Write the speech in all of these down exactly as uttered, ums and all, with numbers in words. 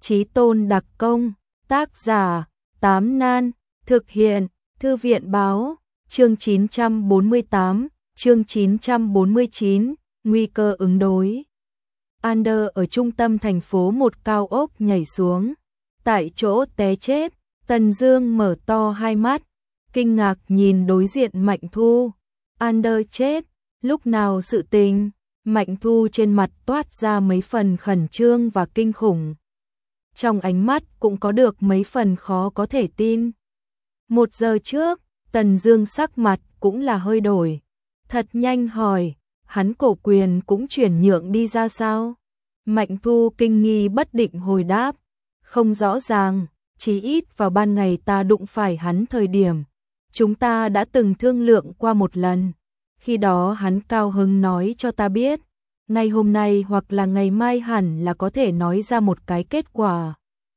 Chí Tôn đặc công, tác giả, Tám Nan, thực hiện, Thư viện báo, chương chín trăm bốn mươi tám, chương chín trăm bốn mươi chín, nguy cơ ứng đối. Ander ở trung tâm thành phố một cao ốc nhảy xuống, tại chỗ té chết. Tần Dương mở to hai mắt, kinh ngạc nhìn đối diện Mạnh Thu. Ander chết, lúc nào sự tình? Mạnh Thu trên mặt toát ra mấy phần khẩn trương và kinh khủng. Trong ánh mắt cũng có được mấy phần khó có thể tin. Một giờ trước, Tần Dương sắc mặt cũng là hơi đổi. Thật nhanh hỏi, hắn cổ quyền cũng chuyển nhượng đi ra sao? Mạnh Thu kinh nghi bất định hồi đáp, không rõ ràng, chí ít vào ban ngày ta đụng phải hắn thời điểm. Chúng ta đã từng thương lượng qua một lần. Khi đó hắn cao hứng nói cho ta biết, ngày hôm nay hoặc là ngày mai hẳn là có thể nói ra một cái kết quả.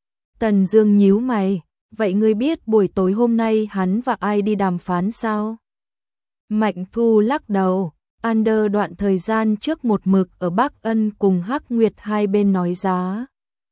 Tần Dương nhíu mày, vậy ngươi biết buổi tối hôm nay hắn và ai đi đàm phán sao? Mạnh Thu lắc đầu, Ander đoạn thời gian trước một mực ở Bắc Ân cùng Hắc Nguyệt hai bên nói giá.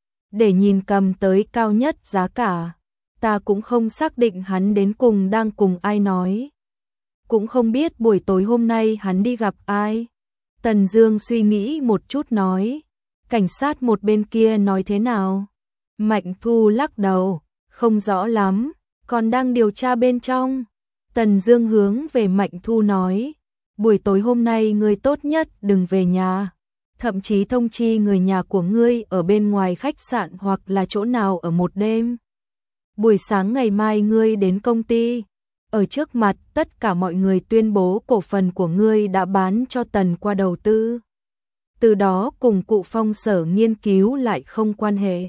Để nhìn cầm tới cao nhất giá cả, ta cũng không xác định hắn đến cùng đang cùng ai nói. Cũng không biết buổi tối hôm nay hắn đi gặp ai. Tần Dương suy nghĩ một chút nói, cảnh sát một bên kia nói thế nào? Mạnh Thu lắc đầu, không rõ lắm, còn đang điều tra bên trong. Tần Dương hướng về Mạnh Thu nói, buổi tối hôm nay ngươi tốt nhất đừng về nhà, thậm chí thông chi người nhà của ngươi ở bên ngoài khách sạn hoặc là chỗ nào ở một đêm. Buổi sáng ngày mai ngươi đến công ty, ở trước mặt tất cả mọi người tuyên bố cổ phần của ngươi đã bán cho Tần qua đầu tư. Từ đó cùng Cụ Phong Sở nghiên cứu lại không quan hệ.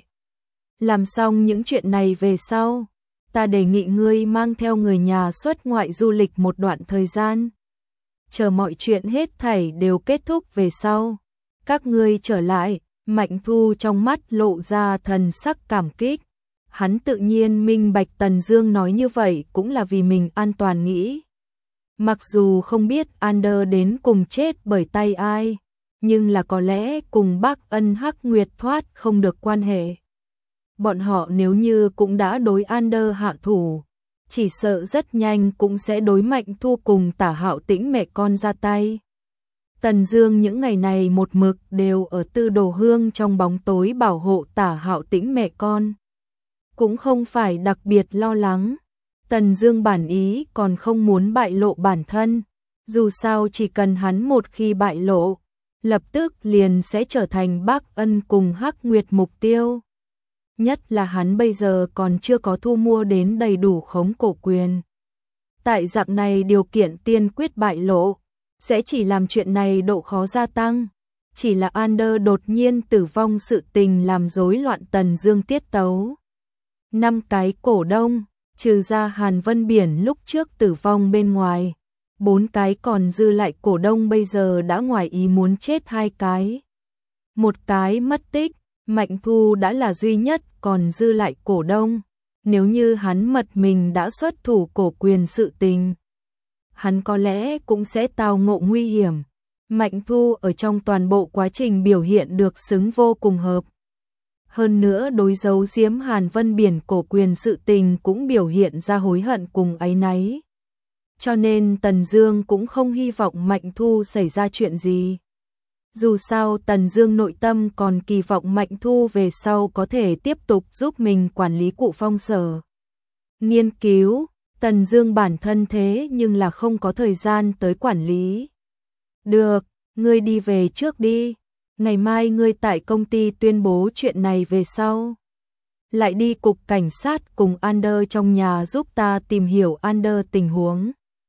Làm xong những chuyện này về sau, ta đề nghị ngươi mang theo người nhà xuất ngoại du lịch một đoạn thời gian. Chờ mọi chuyện hết thảy đều kết thúc về sau, các ngươi trở lại. Mạnh Thu trong mắt lộ ra thần sắc cảm kích. Hắn tự nhiên minh bạch Tần Dương nói như vậy cũng là vì mình an toàn nghĩ. Mặc dù không biết Ander đến cùng chết bởi tay ai, nhưng là có lẽ cùng Bắc Ân Hắc Nguyệt thoát không được quan hệ. Bọn họ nếu như cũng đã đối Ander hạ thủ, chỉ sợ rất nhanh cũng sẽ đối Mạnh Thu cùng Tả Hạo Tĩnh mẹ con ra tay. Tần Dương những ngày này một mực đều ở Tư Đồ Hương trong bóng tối bảo hộ Tả Hạo Tĩnh mẹ con. Cũng không phải đặc biệt lo lắng. Tần Dương bản ý còn không muốn bại lộ bản thân. Dù sao chỉ cần hắn một khi bại lộ, lập tức liền sẽ trở thành Bắc Ân cùng Hắc Nguyệt mục tiêu. Nhất là hắn bây giờ còn chưa có thu mua đến đầy đủ khống cổ quyền. Tại dạng này điều kiện tiên quyết bại lộ, sẽ chỉ làm chuyện này độ khó gia tăng. Chỉ là Ander đột nhiên tử vong sự tình làm rối loạn Tần Dương tiết tấu. Năm cái cổ đông, trừ ra Hàn Vân Biển lúc trước tử vong bên ngoài, bốn cái còn dư lại cổ đông bây giờ đã ngoài ý muốn chết hai cái. Một cái mất tích, Mạnh Thu đã là duy nhất còn dư lại cổ đông. Nếu như hắn mật mình đã xuất thủ cổ quyền sự tình, hắn có lẽ cũng sẽ tao ngộ nguy hiểm. Mạnh Thu ở trong toàn bộ quá trình biểu hiện được xứng vô cùng hợp. Hơn nữa đối giấu giếm Hàn Vân Biển cổ quyền sự tình cũng biểu hiện ra hối hận cùng áy náy. Cho nên Tần Dương cũng không hy vọng Mạnh Thu xảy ra chuyện gì. Dù sao Tần Dương nội tâm còn kỳ vọng Mạnh Thu về sau có thể tiếp tục giúp mình quản lý Cụ Phong Sở. Nghiên cứu, Tần Dương bản thân thế nhưng là không có thời gian tới quản lý. Được, ngươi đi về trước đi. Ngày mai ngươi tại công ty tuyên bố chuyện này về sau. Lại đi cục cảnh sát cùng Ander trong nhà giúp ta tìm hiểu Ander tình huống.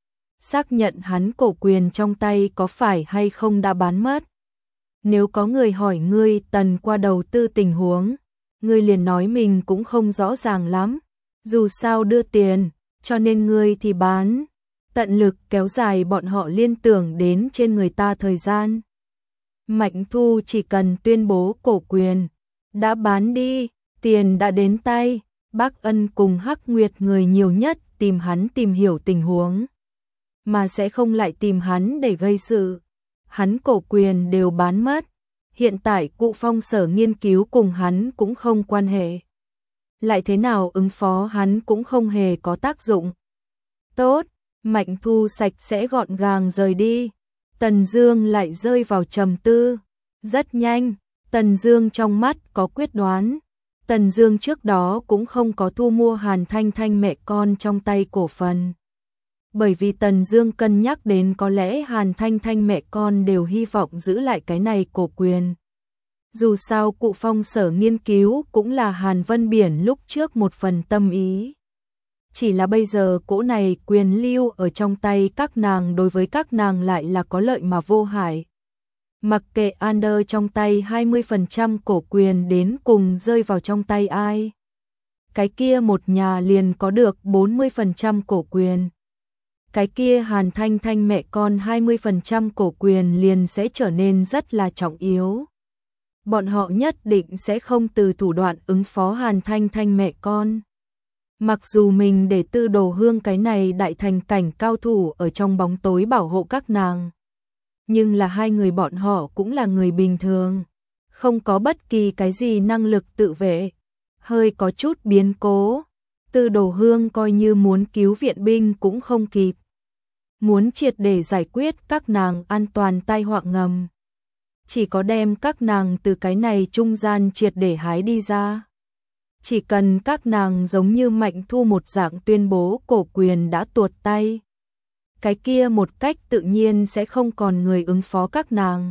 Xác nhận hắn cổ quyền trong tay có phải hay không đã bán mất. Nếu có người hỏi ngươi Tần qua đầu tư tình huống, ngươi liền nói mình cũng không rõ ràng lắm. Dù sao đưa tiền, cho nên ngươi thì bán. Tận lực kéo dài bọn họ liên tưởng đến trên người ta thời gian. Mạnh Thu chỉ cần tuyên bố cổ quyền đã bán đi, tiền đã đến tay. Bắc Ân cùng Hắc Nguyệt người nhiều nhất tìm hắn tìm hiểu tình huống, mà sẽ không lại tìm hắn để gây sự. Hắn cổ quyền đều bán mất, hiện tại cụ Phong Sở nghiên cứu cùng hắn cũng không quan hệ. Lại thế nào ứng phó hắn cũng không hề có tác dụng. Tốt, Mạnh Thu sạch sẽ gọn gàng rời đi. Tần Dương lại rơi vào trầm tư. Rất nhanh, Tần Dương trong mắt có quyết đoán. Tần Dương trước đó cũng không có thu mua Hàn Thanh Thanh mẹ con trong tay cổ phần. Bởi vì Tần Dương cân nhắc đến có lẽ Hàn Thanh Thanh mẹ con đều hy vọng giữ lại cái này cổ quyền. Dù sao cụ Phong Sở nghiên cứu cũng là Hàn Vân Biển lúc trước một phần tâm ý. Chỉ là bây giờ cỗ này quyền lưu ở trong tay các nàng đối với các nàng lại là có lợi mà vô hại. Mặc kệ Under trong tay hai mươi phần trăm cổ quyền đến cùng rơi vào trong tay ai. Cái kia một nhà liền có được bốn mươi phần trăm cổ quyền. Cái kia Hàn Thanh Thanh mẹ con hai mươi phần trăm cổ quyền liền sẽ trở nên rất là trọng yếu. Bọn họ nhất định sẽ không từ thủ đoạn ứng phó Hàn Thanh Thanh mẹ con. Mặc dù mình để Tư Đồ Hương cái này đại thành cảnh cao thủ ở trong bóng tối bảo hộ các nàng. Nhưng là hai người bọn họ cũng là người bình thường. Không có bất kỳ cái gì năng lực tự vệ. Hơi có chút biến cố. Tư Đồ Hương coi như muốn cứu viện binh cũng không kịp. Muốn triệt để giải quyết các nàng an toàn tai họa ngầm. Chỉ có đem các nàng từ cái này trung gian triệt để hái đi ra. Chỉ cần các nàng giống như Mạnh Thu một dạng tuyên bố cổ quyền đã tuột tay. Cái kia một cách tự nhiên sẽ không còn người ứng phó các nàng.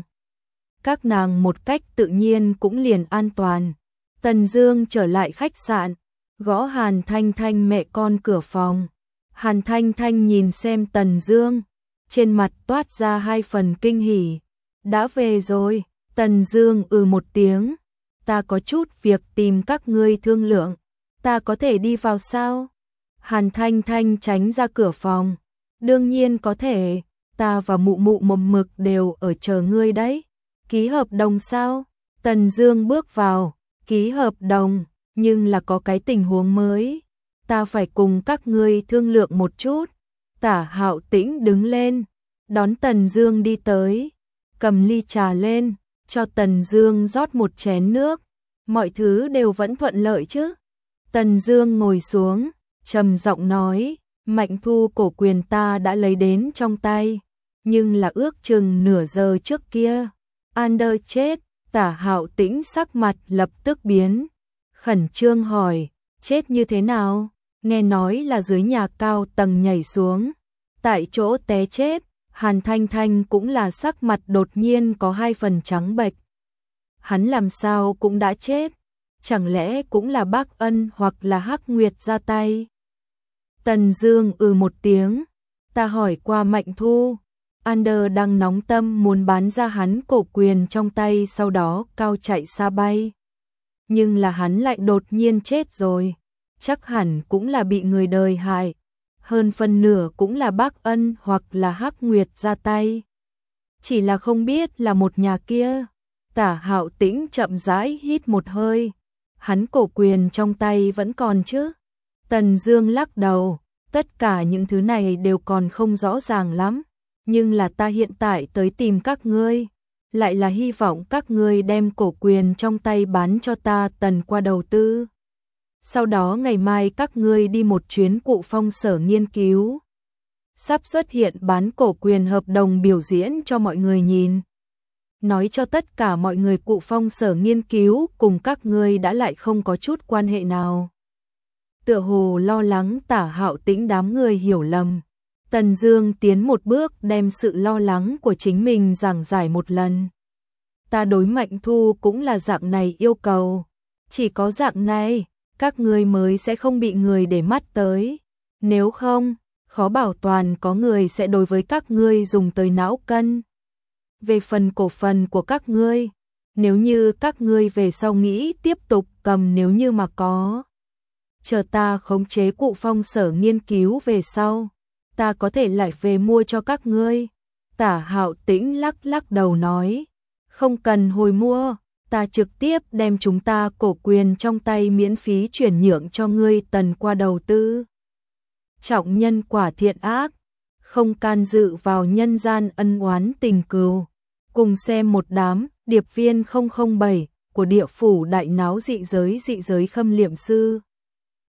Các nàng một cách tự nhiên cũng liền an toàn. Tần Dương trở lại khách sạn, gõ Hàn Thanh Thanh mẹ con cửa phòng. Hàn Thanh Thanh nhìn xem Tần Dương, trên mặt toát ra hai phần kinh hỉ. Đã về rồi, Tần Dương ừ một tiếng. Ta có chút việc tìm các ngươi thương lượng, ta có thể đi vào sao? Hàn Thanh Thanh tránh ra cửa phòng. Đương nhiên có thể, ta và mụ mụ mồm mực đều ở chờ ngươi đấy. Ký hợp đồng sao? Tần Dương bước vào, ký hợp đồng, nhưng là có cái tình huống mới. Ta phải cùng các ngươi thương lượng một chút. Tả Hạo Tĩnh đứng lên, đón Tần Dương đi tới, cầm ly trà lên, cho Tần Dương rót một chén nước. Mọi thứ đều vẫn thuận lợi chứ? Tần Dương ngồi xuống, trầm giọng nói, Mạnh Thu cổ quyền ta đã lấy đến trong tay, nhưng là ước chừng nửa giờ trước kia, Under chết. Tả Hạo Tĩnh sắc mặt lập tức biến, khẩn trương hỏi, chết như thế nào? Nghe nói là dưới nhà cao tầng nhảy xuống, tại chỗ té chết. Hàn Thanh Thanh cũng là sắc mặt đột nhiên có hai phần trắng bệch. Hắn làm sao cũng đã chết, chẳng lẽ cũng là Bác Ân hoặc là Hắc Nguyệt ra tay? Tần Dương ừ một tiếng, ta hỏi qua Mạnh Thu, Under đang nóng tâm muốn bán ra hắn cổ quyền trong tay, sau đó cao chạy xa bay. Nhưng là hắn lại đột nhiên chết rồi, chắc hẳn cũng là bị người đời hại. Hơn phân nửa cũng là Bác Ân hoặc là Hắc Nguyệt ra tay. Chỉ là không biết là một nhà kia. Tả Hạo Tĩnh chậm rãi hít một hơi. Hắn cổ quyền trong tay vẫn còn chứ? Tần Dương lắc đầu, tất cả những thứ này đều còn không rõ ràng lắm. Nhưng là ta hiện tại tới tìm các ngươi, lại là hy vọng các ngươi đem cổ quyền trong tay bán cho ta Tần qua đầu tư. Sau đó ngày mai các ngươi đi một chuyến cụ Phong Sở nghiên cứu. Sắp xuất hiện bán cổ quyền hợp đồng biểu diễn cho mọi người nhìn. Nói cho tất cả mọi người cụ Phong Sở nghiên cứu cùng các ngươi đã lại không có chút quan hệ nào. Tựa hồ lo lắng Tả Hạo Tĩnh đám người hiểu lầm. Tần Dương tiến một bước đem sự lo lắng của chính mình giảng giải một lần. Ta đối Mạnh Thu cũng là dạng này yêu cầu. Chỉ có dạng này, các ngươi mới sẽ không bị người để mắt tới. Nếu không, khó bảo toàn có người sẽ đối với các ngươi dùng tới não cân. Về phần cổ phần của các ngươi, nếu như các ngươi về sau nghĩ tiếp tục cầm, nếu như mà có, chờ ta khống chế cụ Phong Sở nghiên cứu về sau, ta có thể lại về mua cho các ngươi. Tả Hạo Tĩnh lắc lắc đầu nói, không cần hồi mua, ta trực tiếp đem chúng ta cổ quyền trong tay miễn phí chuyển nhượng cho ngươi Tần qua đầu tư. Trọng nhân quả thiện ác, không can dự vào nhân gian ân oán tình cừu. Cùng xem một đám, điệp viên không không bảy của địa phủ đại náo dị giới dị giới khâm liệm sư.